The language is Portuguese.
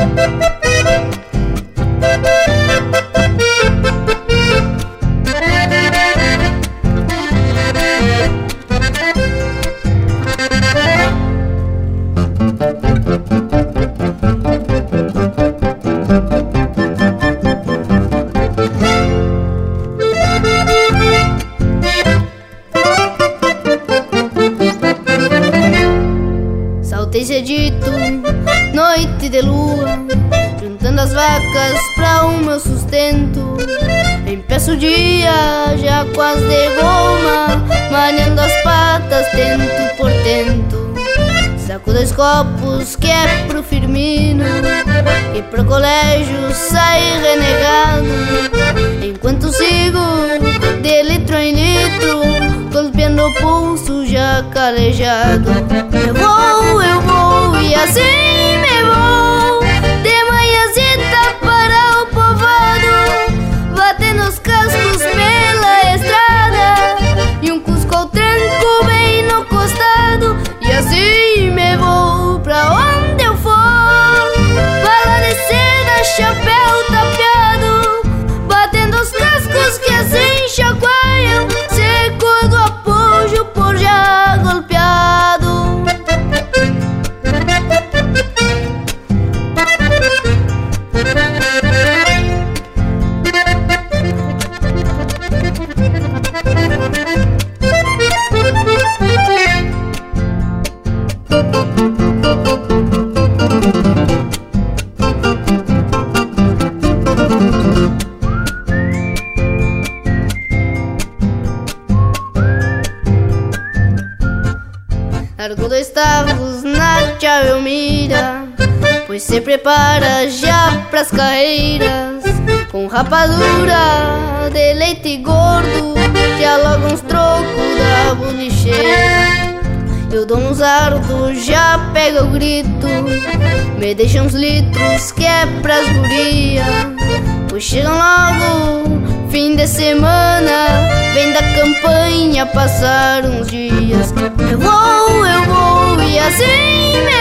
Saltei cedito, noite de lua, juntando as vacas pra o meu sustento. Empeço o dia já quase de goma, malhando as patas tento por tento. Saco 2 copos que é pro Firmino, e pro colégio sai renegado. Enquanto sigo de litro em litro, golpeando o pulso já calejado. Eu vou e assim me vou, de manhãzita para o povoado, batendo os cascos pela estrada e um cusco ao tranco bem no costado. E assim me vou pra onde eu for, bala de seda, chapéu tapeado, batendo os cascos que assim chacoalham, seco do apoio por já golpeado. Largo 2 tavos na chave mira, pois se prepara já pras carreiras. Com rapadura de leite gordo, já logo uns trocos da bolicheira. Eu dou uns ardos, já pega o grito, me deixa uns litros que é pras guria. Pois chegam logo fim de semana, vem da campanha passar uns dias. Eu vou e assim